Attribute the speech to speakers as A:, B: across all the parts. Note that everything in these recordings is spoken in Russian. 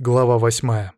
A: Глава 8.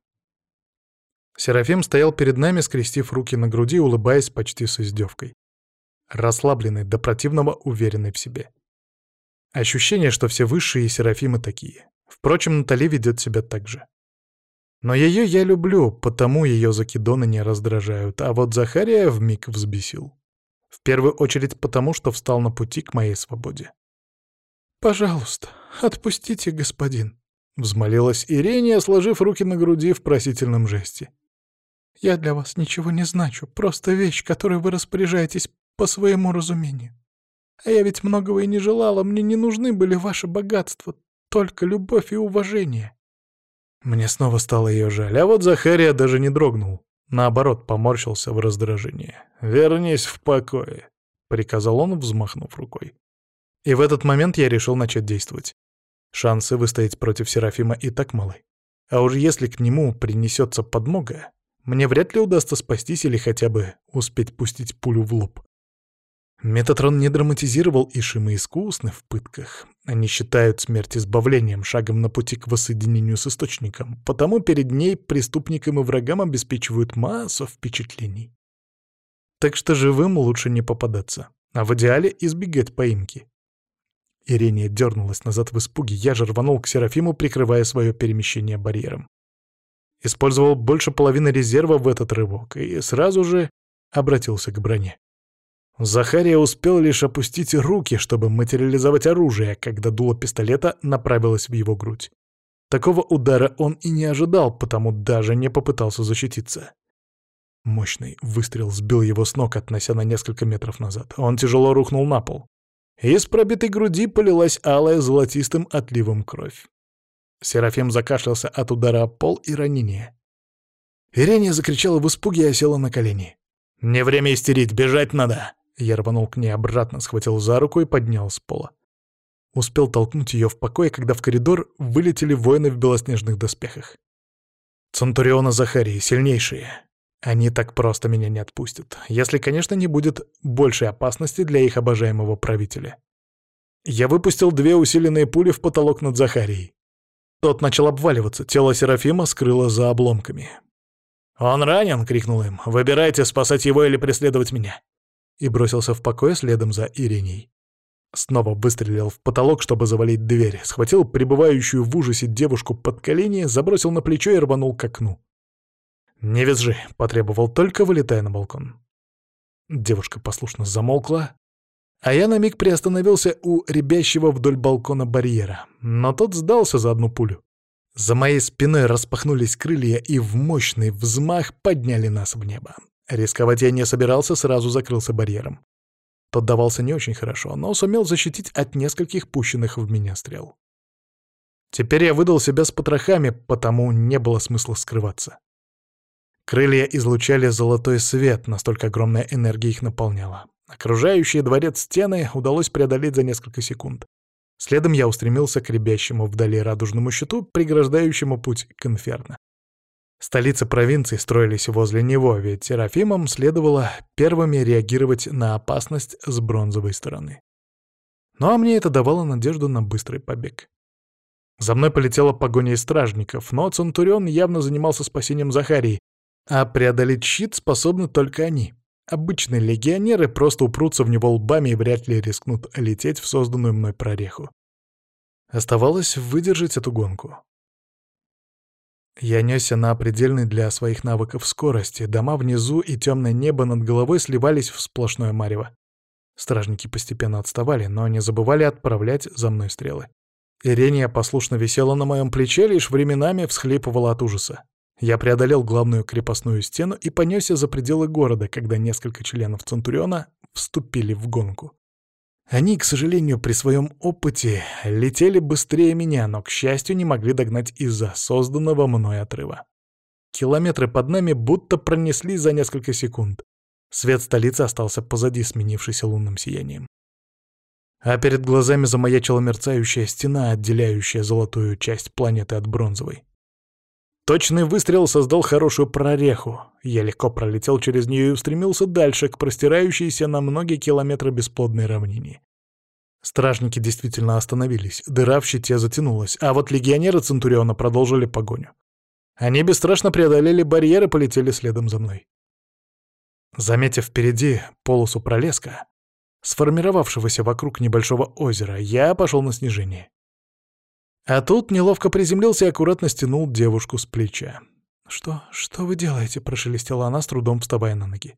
A: Серафим стоял перед нами, скрестив руки на груди, улыбаясь почти с издевкой. Расслабленный, до противного уверенный в себе. Ощущение, что все высшие серафимы такие. Впрочем, Натали ведет себя так же. Но ее я люблю, потому ее закидоны не раздражают, а вот Захария вмиг взбесил. В первую очередь потому, что встал на пути к моей свободе. «Пожалуйста, отпустите, господин», — взмолилась Ирения, сложив руки на груди в просительном жесте. «Я для вас ничего не значу, просто вещь, которой вы распоряжаетесь по своему разумению. А я ведь многого и не желала, мне не нужны были ваши богатства, только любовь и уважение». Мне снова стало ее жаль, а вот Захария даже не дрогнул. Наоборот, поморщился в раздражении. «Вернись в покое», — приказал он, взмахнув рукой. И в этот момент я решил начать действовать. Шансы выстоять против Серафима и так малы. А уж если к нему принесется подмога, мне вряд ли удастся спастись или хотя бы успеть пустить пулю в лоб. Метатрон не драматизировал Ишима искусны в пытках. Они считают смерть избавлением, шагом на пути к воссоединению с Источником, потому перед ней преступникам и врагам обеспечивают массу впечатлений. Так что живым лучше не попадаться, а в идеале избегать поимки. Ирения дернулась назад в испуге, я же рванул к Серафиму, прикрывая свое перемещение барьером. Использовал больше половины резерва в этот рывок и сразу же обратился к броне. Захария успел лишь опустить руки, чтобы материализовать оружие, когда дуло пистолета направилось в его грудь. Такого удара он и не ожидал, потому даже не попытался защититься. Мощный выстрел сбил его с ног, относя на несколько метров назад. Он тяжело рухнул на пол. Из пробитой груди полилась алая золотистым отливом кровь. Серафим закашлялся от удара о пол и ранения. Ирения закричала в испуге и осела на колени. «Не время истерить, бежать надо!» Я рванул к ней обратно, схватил за руку и поднял с пола. Успел толкнуть ее в покое, когда в коридор вылетели воины в белоснежных доспехах. Центуриона Захарии, сильнейшие. Они так просто меня не отпустят, если, конечно, не будет большей опасности для их обожаемого правителя. Я выпустил 2 усиленные пули в потолок над Захарией. Тот начал обваливаться, тело Серафима скрыло за обломками. «Он ранен!» — крикнул им. «Выбирайте, спасать его или преследовать меня!» И бросился в покое следом за Ириней. Снова выстрелил в потолок, чтобы завалить дверь, схватил пребывающую в ужасе девушку под колени, забросил на плечо и рванул к окну. «Не визжи!» — потребовал, только вылетая на балкон. Девушка послушно замолкла, а я на миг приостановился у рябящего вдоль балкона барьера, но тот сдался за одну пулю. За моей спиной распахнулись крылья и в мощный взмах подняли нас в небо. Рисковать я не собирался, сразу закрылся барьером. Тот давался не очень хорошо, но сумел защитить от нескольких пущенных в меня стрел. Теперь я выдал себя с потрохами, потому не было смысла скрываться. Крылья излучали золотой свет, настолько огромная энергия их наполняла. Окружающие дворец стены удалось преодолеть за несколько секунд. Следом я устремился к рябящему вдали радужному щиту, преграждающему путь к инферно. Столицы провинции строились возле него, ведь Серафимам следовало первыми реагировать на опасность с бронзовой стороны. Ну а мне это давало надежду на быстрый побег. За мной полетела погоня из стражников, но Центурион явно занимался спасением Захарии, а преодолеть щит способны только они. Обычные легионеры просто упрутся в него лбами и вряд ли рискнут лететь в созданную мной прореху. Оставалось выдержать эту гонку. Я несся на предельной для своих навыков скорости, дома внизу и темное небо над головой сливались в сплошное марево. Стражники постепенно отставали, но не забывали отправлять за мной стрелы. Ирения послушно висела на моем плече, лишь временами всхлипывала от ужаса. Я преодолел главную крепостную стену и понесся за пределы города, когда несколько членов Центуриона вступили в гонку. Они, к сожалению, при своем опыте летели быстрее меня, но, к счастью, не могли догнать из-за созданного мной отрыва. Километры под нами будто пронеслись за несколько секунд. Свет столицы остался позади, сменившийся лунным сиянием. А перед глазами замаячила мерцающая стена, отделяющая золотую часть планеты от бронзовой. Точный выстрел создал хорошую прореху. Я легко пролетел через нее и устремился дальше, к простирающейся на многие километры бесплодной равнине. Стражники действительно остановились, дыра в щите затянулась, а вот легионеры Центуриона продолжили погоню. Они бесстрашно преодолели барьер и полетели следом за мной. Заметив впереди полосу пролеска, сформировавшегося вокруг небольшого озера, я пошел на снижение. А тут неловко приземлился и аккуратно стянул девушку с плеча. «Что вы делаете?» — прошелестела она, с трудом вставая на ноги.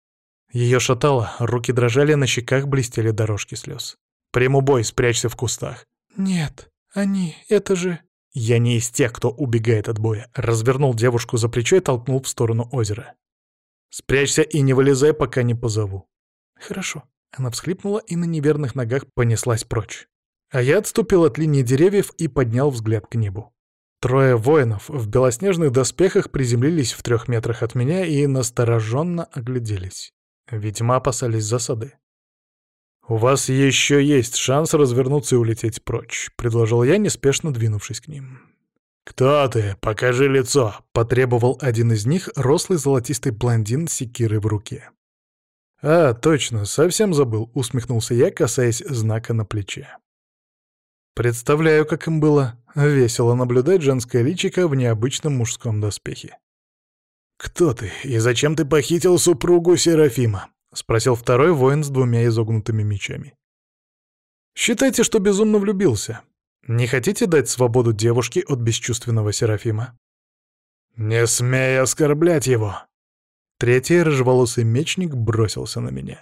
A: Ее шатало, руки дрожали, на щеках блестели дорожки слез. «Приму бой, спрячься в кустах». «Нет, это же...» Я не из тех, кто убегает от боя. Развернул девушку за плечо и толкнул в сторону озера. «Спрячься и не вылезай, пока не позову». «Хорошо». Она всхлипнула и на неверных ногах понеслась прочь. А я отступил от линии деревьев и поднял взгляд к небу. Трое воинов в белоснежных доспехах приземлились в 3 метрах от меня и настороженно огляделись. Видимо, опасались засады. «У вас еще есть шанс развернуться и улететь прочь», — предложил я, неспешно двинувшись к ним. «Кто ты? Покажи лицо!» — потребовал один из них, рослый золотистый блондин с секирой в руке. «А, точно, совсем забыл», — усмехнулся я, касаясь знака на плече. Представляю, как им было весело наблюдать женское личико в необычном мужском доспехе. «Кто ты и зачем ты похитил супругу Серафима?» — спросил второй воин с 2 изогнутыми мечами. «Считайте, что безумно влюбился. Не хотите дать свободу девушке от бесчувственного Серафима?» «Не смей оскорблять его!» Третий рыжеволосый мечник бросился на меня.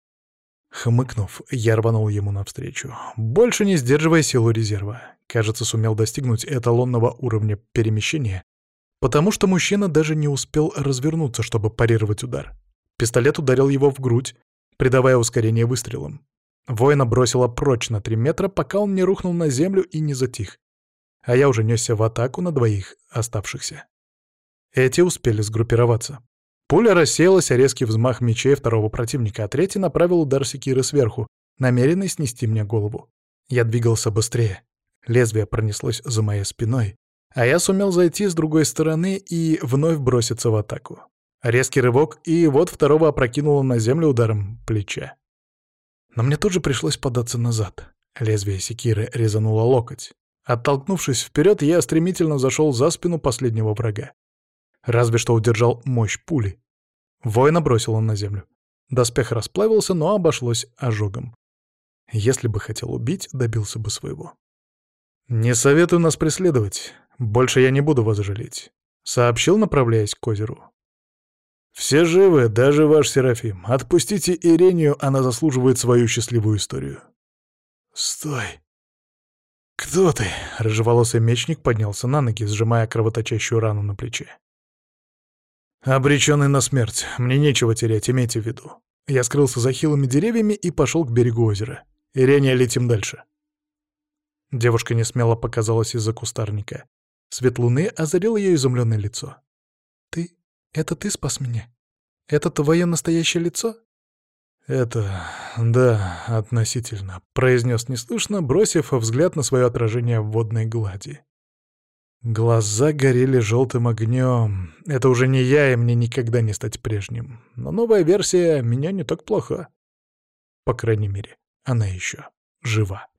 A: Хмыкнув, я рванул ему навстречу, больше не сдерживая силу резерва. Кажется, сумел достигнуть эталонного уровня перемещения, потому что мужчина даже не успел развернуться, чтобы парировать удар. Пистолет ударил его в грудь, придавая ускорение выстрелом. Воина бросило прочь на 3 метра, пока он не рухнул на землю и не затих. А я уже несся в атаку на 2 оставшихся. Эти успели сгруппироваться. Пуля рассеялась, а резкий взмах мечей второго противника, а третий направил удар секиры сверху, намеренный снести мне голову. Я двигался быстрее. Лезвие пронеслось за моей спиной, а я сумел зайти с другой стороны и вновь броситься в атаку. Резкий рывок, и вот второго опрокинуло на землю ударом плеча. Но мне тут же пришлось податься назад. Лезвие секиры резануло локоть. Оттолкнувшись вперед, я стремительно зашел за спину последнего врага. Разве что удержал мощь пули. Воина бросил он на землю. Доспех расплавился, но обошлось ожогом. Если бы хотел убить, добился бы своего. «Не советую нас преследовать. Больше я не буду вас жалеть», — сообщил, направляясь к озеру. «Все живы, даже ваш Серафим. Отпустите Ирению, она заслуживает свою счастливую историю». «Стой! Кто ты?» — рыжеволосый мечник поднялся на ноги, сжимая кровоточащую рану на плече. «Обреченный на смерть. Мне нечего терять, имейте в виду». Я скрылся за хилыми деревьями и пошел к берегу озера. «Ирения, летим дальше». Девушка несмело показалась из-за кустарника. Свет луны озарил ее изумленное лицо. «Ты? Это ты спас меня? Это твое настоящее лицо?» «Это... да, относительно», — произнес неслышно, бросив взгляд на свое отражение в водной глади. Глаза горели желтым огнем. Это уже не я, и мне никогда не стать прежним. Но новая версия меня не так плохо. По крайней мере, она еще жива.